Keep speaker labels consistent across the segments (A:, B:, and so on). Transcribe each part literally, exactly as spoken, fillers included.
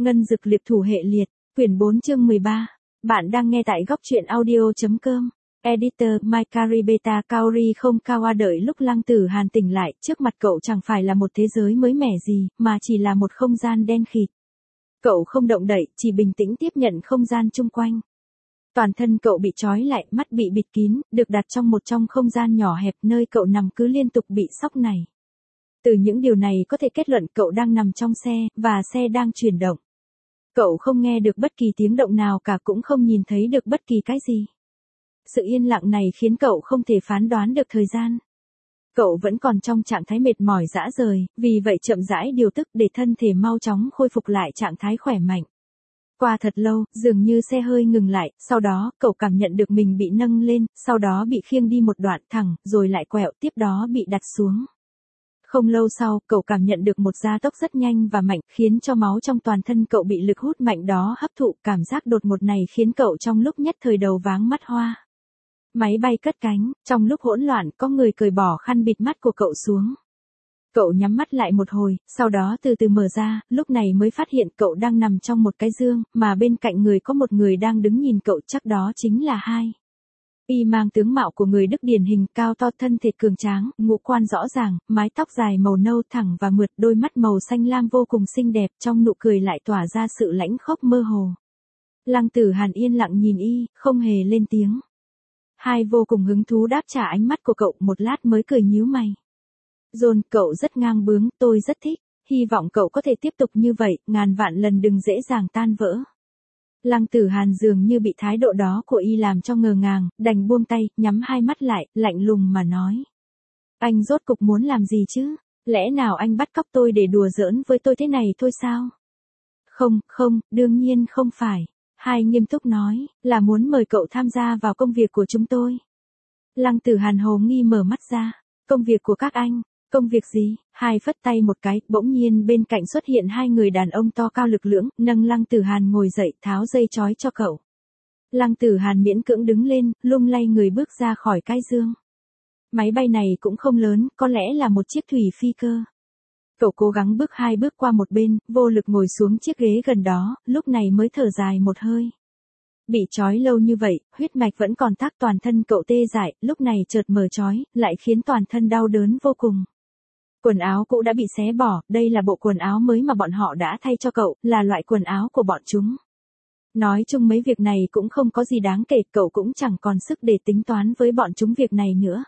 A: Ngân dực liệp thủ hệ liệt, quyển bốn chương mười ba. Bạn đang nghe tại góc truyện audio.com. Editor Mykaribeta Kaori không Kawa. Đợi lúc Lăng Tử Hàn tỉnh lại, trước mặt cậu chẳng phải là một thế giới mới mẻ gì, mà chỉ là một không gian đen khịt. Cậu không động đậy, chỉ bình tĩnh tiếp nhận không gian chung quanh. Toàn thân cậu bị trói lại, mắt bị bịt kín, được đặt trong một trong không gian nhỏ hẹp nơi cậu nằm cứ liên tục bị sóc này. Từ những điều này có thể kết luận cậu đang nằm trong xe, và xe đang chuyển động. Cậu không nghe được bất kỳ tiếng động nào cả, cũng không nhìn thấy được bất kỳ cái gì. Sự yên lặng này khiến cậu không thể phán đoán được thời gian. Cậu vẫn còn trong trạng thái mệt mỏi rã rời, vì vậy chậm rãi điều tức để thân thể mau chóng khôi phục lại trạng thái khỏe mạnh. Qua thật lâu, dường như xe hơi ngừng lại, sau đó, cậu cảm nhận được mình bị nâng lên, sau đó bị khiêng đi một đoạn thẳng, rồi lại quẹo, tiếp đó bị đặt xuống. Không lâu sau, cậu cảm nhận được một gia tốc rất nhanh và mạnh, khiến cho máu trong toàn thân cậu bị lực hút mạnh đó hấp thụ. Cảm giác đột ngột này khiến cậu trong lúc nhất thời đầu váng mắt hoa. Máy bay cất cánh, trong lúc hỗn loạn có người cởi bỏ khăn bịt mắt của cậu xuống. Cậu nhắm mắt lại một hồi, sau đó từ từ mở ra, lúc này mới phát hiện cậu đang nằm trong một cái giường, mà bên cạnh người có một người đang đứng nhìn cậu, chắc đó chính là Hai. Y mang tướng mạo của người Đức điển hình, cao to, thân thể cường tráng, ngũ quan rõ ràng, mái tóc dài màu nâu thẳng và mượt, đôi mắt màu xanh lam vô cùng xinh đẹp, trong nụ cười lại tỏa ra sự lãnh khốc mơ hồ. Lăng Tử Hàn yên lặng nhìn y, không hề lên tiếng. Hai vô cùng hứng thú đáp trả ánh mắt của cậu, một lát mới cười nhíu mày. John, cậu rất ngang bướng, tôi rất thích, hy vọng cậu có thể tiếp tục như vậy, ngàn vạn lần đừng dễ dàng tan vỡ. Lăng Tử Hàn dường như bị thái độ đó của y làm cho ngờ ngàng, đành buông tay, nhắm hai mắt lại, lạnh lùng mà nói. Anh rốt cục muốn làm gì chứ? Lẽ nào anh bắt cóc tôi để đùa giỡn với tôi thế này thôi sao? Không, không, đương nhiên không phải. Hai nghiêm túc nói, là muốn mời cậu tham gia vào công việc của chúng tôi. Lăng Tử Hàn hồ nghi mở mắt ra. Công việc của các anh? Công việc gì? Hai phất tay một cái, bỗng nhiên bên cạnh xuất hiện hai người đàn ông to cao lực lưỡng, nâng Lăng Tử Hàn ngồi dậy, tháo dây trói cho cậu. Lăng Tử Hàn miễn cưỡng đứng lên, lung lay người bước ra khỏi cái giường. Máy bay này cũng không lớn, có lẽ là một chiếc thủy phi cơ. Cậu cố gắng bước hai bước qua một bên, vô lực ngồi xuống chiếc ghế gần đó, lúc này mới thở dài một hơi. Bị trói lâu như vậy, huyết mạch vẫn còn tắc, toàn thân cậu tê dại, lúc này chợt mở trói, lại khiến toàn thân đau đớn vô cùng. Quần áo cũ đã bị xé bỏ, đây là bộ quần áo mới mà bọn họ đã thay cho cậu, là loại quần áo của bọn chúng. Nói chung mấy việc này cũng không có gì đáng kể, cậu cũng chẳng còn sức để tính toán với bọn chúng việc này nữa.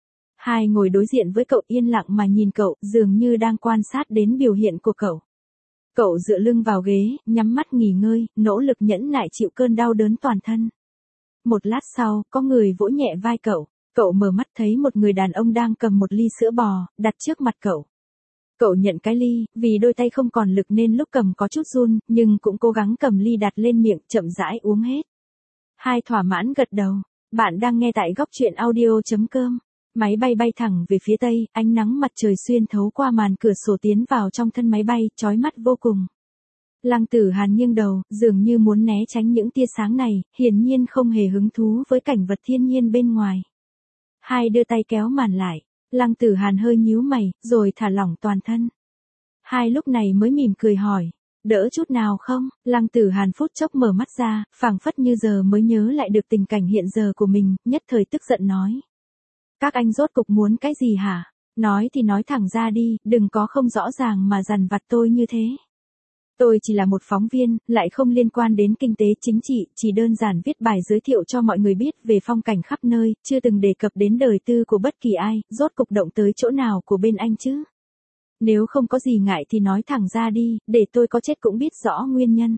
A: Hai ngồi đối diện với cậu yên lặng mà nhìn cậu, dường như đang quan sát đến biểu hiện của cậu. Cậu dựa lưng vào ghế, nhắm mắt nghỉ ngơi, nỗ lực nhẫn nại chịu cơn đau đớn toàn thân. Một lát sau, có người vỗ nhẹ vai cậu. Cậu mở mắt thấy một người đàn ông đang cầm một ly sữa bò, đặt trước mặt cậu. Cậu nhận cái ly, vì đôi tay không còn lực nên lúc cầm có chút run, nhưng cũng cố gắng cầm ly đặt lên miệng, chậm rãi uống hết. Hai thỏa mãn gật đầu. Bạn đang nghe tại góc truyện audio.com. Máy bay bay thẳng về phía tây, ánh nắng mặt trời xuyên thấu qua màn cửa sổ tiến vào trong thân máy bay, chói mắt vô cùng. Lăng Tử Hàn nghiêng đầu, dường như muốn né tránh những tia sáng này, hiển nhiên không hề hứng thú với cảnh vật thiên nhiên bên ngoài. Hai đưa tay kéo màn lại, Lăng Tử Hàn hơi nhíu mày, rồi thả lỏng toàn thân. Hai lúc này mới mỉm cười hỏi, đỡ chút nào không? Lăng Tử Hàn phút chốc mở mắt ra, phảng phất như giờ mới nhớ lại được tình cảnh hiện giờ của mình, nhất thời tức giận nói. Các anh rốt cục muốn cái gì hả? Nói thì nói thẳng ra đi, đừng có không rõ ràng mà dằn vặt tôi như thế. Tôi chỉ là một phóng viên, lại không liên quan đến kinh tế chính trị, chỉ đơn giản viết bài giới thiệu cho mọi người biết về phong cảnh khắp nơi, chưa từng đề cập đến đời tư của bất kỳ ai, rốt cục động tới chỗ nào của bên anh chứ? Nếu không có gì ngại thì nói thẳng ra đi, để tôi có chết cũng biết rõ nguyên nhân.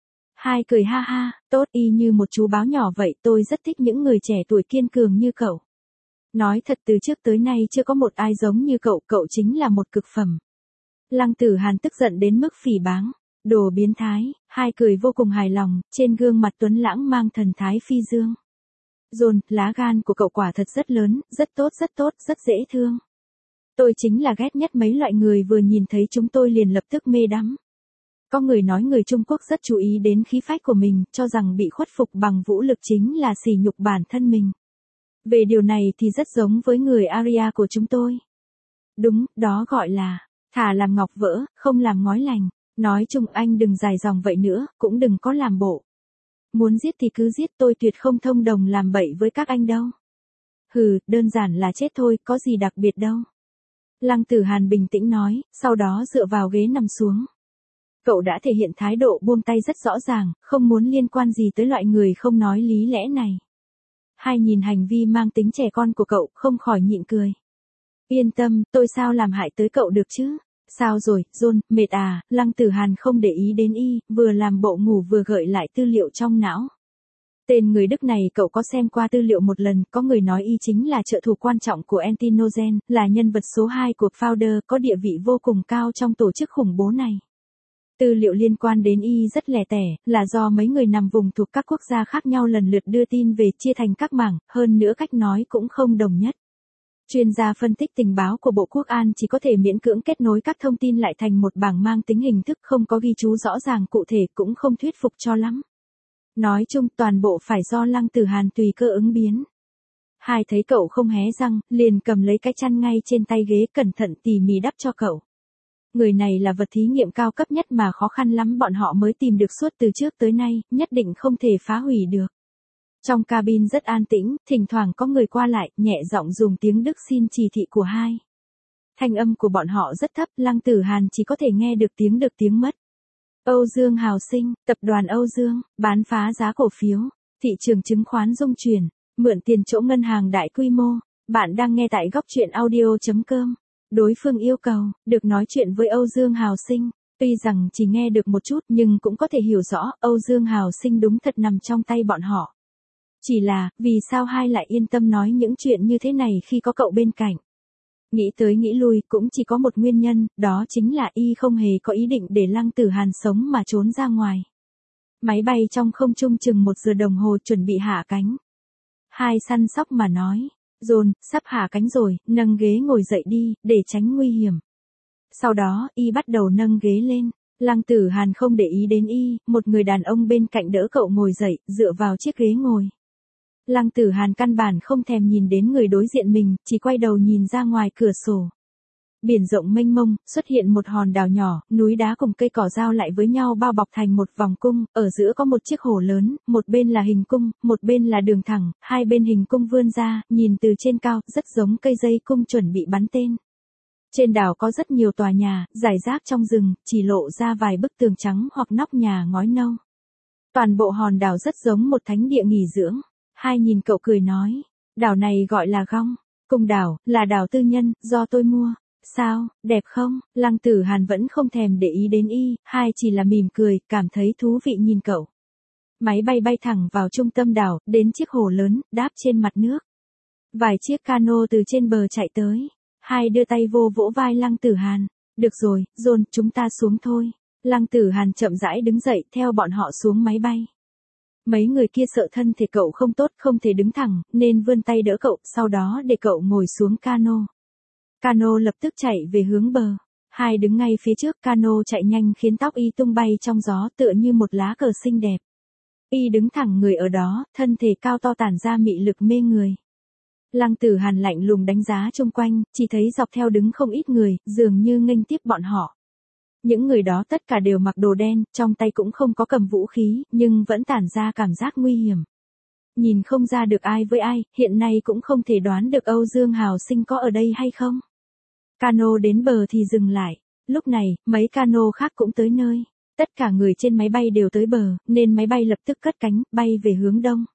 A: Hai cười ha ha, tốt, y như một chú báo nhỏ vậy, tôi rất thích những người trẻ tuổi kiên cường như cậu. Nói thật, từ trước tới nay chưa có một ai giống như cậu, cậu chính là một cực phẩm. Lăng Tử Hàn tức giận đến mức phỉ báng. Đồ biến thái. Hai cười vô cùng hài lòng, trên gương mặt tuấn lãng mang thần thái phi dương. John, lá gan của cậu quả thật rất lớn, rất tốt rất tốt, rất dễ thương. Tôi chính là ghét nhất mấy loại người vừa nhìn thấy chúng tôi liền lập tức mê đắm. Có người nói người Trung Quốc rất chú ý đến khí phách của mình, cho rằng bị khuất phục bằng vũ lực chính là sỉ nhục bản thân mình. Về điều này thì rất giống với người Arya của chúng tôi. Đúng, đó gọi là thà làm ngọc vỡ, không làm ngói lành. Nói chung anh đừng dài dòng vậy nữa, cũng đừng có làm bộ. Muốn giết thì cứ giết, tôi tuyệt không thông đồng làm bậy với các anh đâu. Hừ, đơn giản là chết thôi, có gì đặc biệt đâu. Lăng Tử Hàn bình tĩnh nói, sau đó dựa vào ghế nằm xuống. Cậu đã thể hiện thái độ buông tay rất rõ ràng, không muốn liên quan gì tới loại người không nói lý lẽ này. Hai nhìn hành vi mang tính trẻ con của cậu, không khỏi nhịn cười. Yên tâm, tôi sao làm hại tới cậu được chứ? Sao rồi, John, mệt à? Lăng Tử Hàn không để ý đến y, vừa làm bộ ngủ vừa gợi lại tư liệu trong não. Tên người Đức này cậu có xem qua tư liệu một lần, có người nói y chính là trợ thủ quan trọng của Antinogen, là nhân vật số hai của Founder, có địa vị vô cùng cao trong tổ chức khủng bố này. Tư liệu liên quan đến y rất lẻ tẻ, là do mấy người nằm vùng thuộc các quốc gia khác nhau lần lượt đưa tin về, chia thành các mảng, hơn nữa cách nói cũng không đồng nhất. Chuyên gia phân tích tình báo của Bộ Quốc an chỉ có thể miễn cưỡng kết nối các thông tin lại thành một bảng mang tính hình thức, không có ghi chú rõ ràng cụ thể, cũng không thuyết phục cho lắm. Nói chung toàn bộ phải do Lăng Tử Hàn tùy cơ ứng biến. Hai thấy cậu không hé răng, liền cầm lấy cái chăn ngay trên tay ghế cẩn thận tỉ mỉ đắp cho cậu. Người này là vật thí nghiệm cao cấp nhất mà khó khăn lắm bọn họ mới tìm được suốt từ trước tới nay, nhất định không thể phá hủy được. Trong cabin rất an tĩnh, thỉnh thoảng có người qua lại, nhẹ giọng dùng tiếng Đức xin chỉ thị của hai. Thanh âm của bọn họ rất thấp, Lăng Tử Hàn chỉ có thể nghe được tiếng được tiếng mất. Âu Dương Hào Sinh, tập đoàn Âu Dương, bán phá giá cổ phiếu, thị trường chứng khoán rung chuyển, mượn tiền chỗ ngân hàng đại quy mô. Bạn đang nghe tại góc truyện audio chấm com. Đối phương yêu cầu, được nói chuyện với Âu Dương Hào Sinh. Tuy rằng chỉ nghe được một chút nhưng cũng có thể hiểu rõ, Âu Dương Hào Sinh đúng thật nằm trong tay bọn họ. Chỉ là, vì sao hai lại yên tâm nói những chuyện như thế này khi có cậu bên cạnh? Nghĩ tới nghĩ lui cũng chỉ có một nguyên nhân, đó chính là y không hề có ý định để Lăng Tử Hàn sống mà trốn ra ngoài. Máy bay trong không trung chừng một giờ đồng hồ chuẩn bị hạ cánh. Hai săn sóc mà nói, John, sắp hạ cánh rồi, nâng ghế ngồi dậy đi, để tránh nguy hiểm. Sau đó, y bắt đầu nâng ghế lên. Lăng Tử Hàn không để ý đến y, một người đàn ông bên cạnh đỡ cậu ngồi dậy, dựa vào chiếc ghế ngồi. Lăng Tử Hàn căn bản không thèm nhìn đến người đối diện mình, chỉ quay đầu nhìn ra ngoài cửa sổ. Biển rộng mênh mông, xuất hiện một hòn đảo nhỏ, núi đá cùng cây cỏ giao lại với nhau bao bọc thành một vòng cung, ở giữa có một chiếc hồ lớn, một bên là hình cung, một bên là đường thẳng, hai bên hình cung vươn ra, nhìn từ trên cao, rất giống cây dây cung chuẩn bị bắn tên. Trên đảo có rất nhiều tòa nhà, rải rác trong rừng, chỉ lộ ra vài bức tường trắng hoặc nóc nhà ngói nâu. Toàn bộ hòn đảo rất giống một thánh địa nghỉ dưỡng. Hai nhìn cậu cười nói, đảo này gọi là Gong Cung đảo, là đảo tư nhân, do tôi mua. Sao, đẹp không? Lăng Tử Hàn vẫn không thèm để ý đến y, hai chỉ là mỉm cười, cảm thấy thú vị nhìn cậu. Máy bay bay thẳng vào trung tâm đảo, đến chiếc hồ lớn, đáp trên mặt nước. Vài chiếc cano từ trên bờ chạy tới. Hai đưa tay vô vỗ vai Lăng Tử Hàn. Được rồi, John, chúng ta xuống thôi. Lăng Tử Hàn chậm rãi đứng dậy, theo bọn họ xuống máy bay. Mấy người kia sợ thân thể cậu không tốt, không thể đứng thẳng, nên vươn tay đỡ cậu, sau đó để cậu ngồi xuống cano. Cano lập tức chạy về hướng bờ. Hai đứng ngay phía trước, cano chạy nhanh khiến tóc y tung bay trong gió, tựa như một lá cờ xinh đẹp. Y đứng thẳng người ở đó, thân thể cao to tản ra mị lực mê người. Lăng Tử Hàn lạnh lùng đánh giá xung quanh, chỉ thấy dọc theo đứng không ít người, dường như nghênh tiếp bọn họ. Những người đó tất cả đều mặc đồ đen, trong tay cũng không có cầm vũ khí, nhưng vẫn tản ra cảm giác nguy hiểm. Nhìn không ra được ai với ai, hiện nay cũng không thể đoán được Âu Dương Hào Sinh có ở đây hay không. Cano đến bờ thì dừng lại. Lúc này, mấy cano khác cũng tới nơi. Tất cả người trên máy bay đều tới bờ, nên máy bay lập tức cất cánh, bay về hướng đông.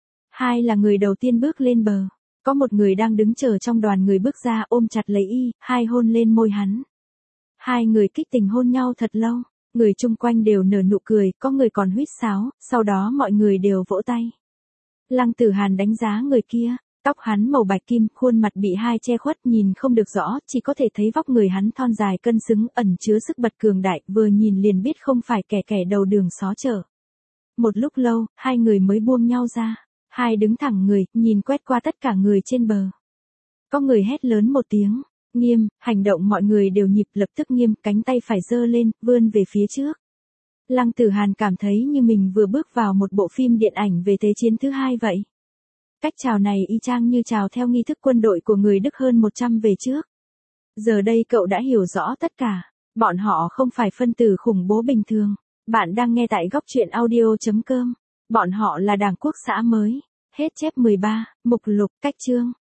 A: Hai là người đầu tiên bước lên bờ. Có một người đang đứng chờ trong đoàn người bước ra, ôm chặt lấy y, hai hôn lên môi hắn. Hai người kích tình hôn nhau thật lâu, người chung quanh đều nở nụ cười, có người còn huýt sáo, sau đó mọi người đều vỗ tay. Lăng Tử Hàn đánh giá người kia, tóc hắn màu bạch kim, khuôn mặt bị hai che khuất nhìn không được rõ, chỉ có thể thấy vóc người hắn thon dài cân xứng, ẩn chứa sức bật cường đại, vừa nhìn liền biết không phải kẻ kẻ đầu đường xó chợ. Một lúc lâu, hai người mới buông nhau ra, hai đứng thẳng người, nhìn quét qua tất cả người trên bờ. Có người hét lớn một tiếng. Nghiêm, hành động mọi người đều nhịp lập tức nghiêm, cánh tay phải giơ lên, vươn về phía trước. Lăng Tử Hàn cảm thấy như mình vừa bước vào một bộ phim điện ảnh về Thế chiến thứ hai vậy. Cách chào này y chang như chào theo nghi thức quân đội của người Đức hơn một trăm về trước. Giờ đây cậu đã hiểu rõ tất cả. Bọn họ không phải phân tử khủng bố bình thường. Bạn đang nghe tại góc truyện audio.com. Bọn họ là đảng quốc xã mới. Hết chép mười ba, mục lục, cách chương.